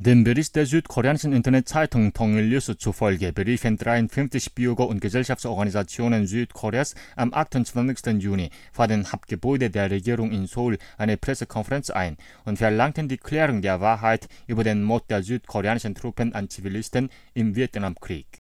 Den Bericht der südkoreanischen Internetzeitung Tongil-News zufolge beriefen 53 Bürger- und Gesellschaftsorganisationen Südkoreas am 28. Juni vor dem Hauptgebäude der Regierung in Seoul eine Pressekonferenz ein und verlangten die Klärung der Wahrheit über den Mord der südkoreanischen Truppen an Zivilisten im Vietnamkrieg.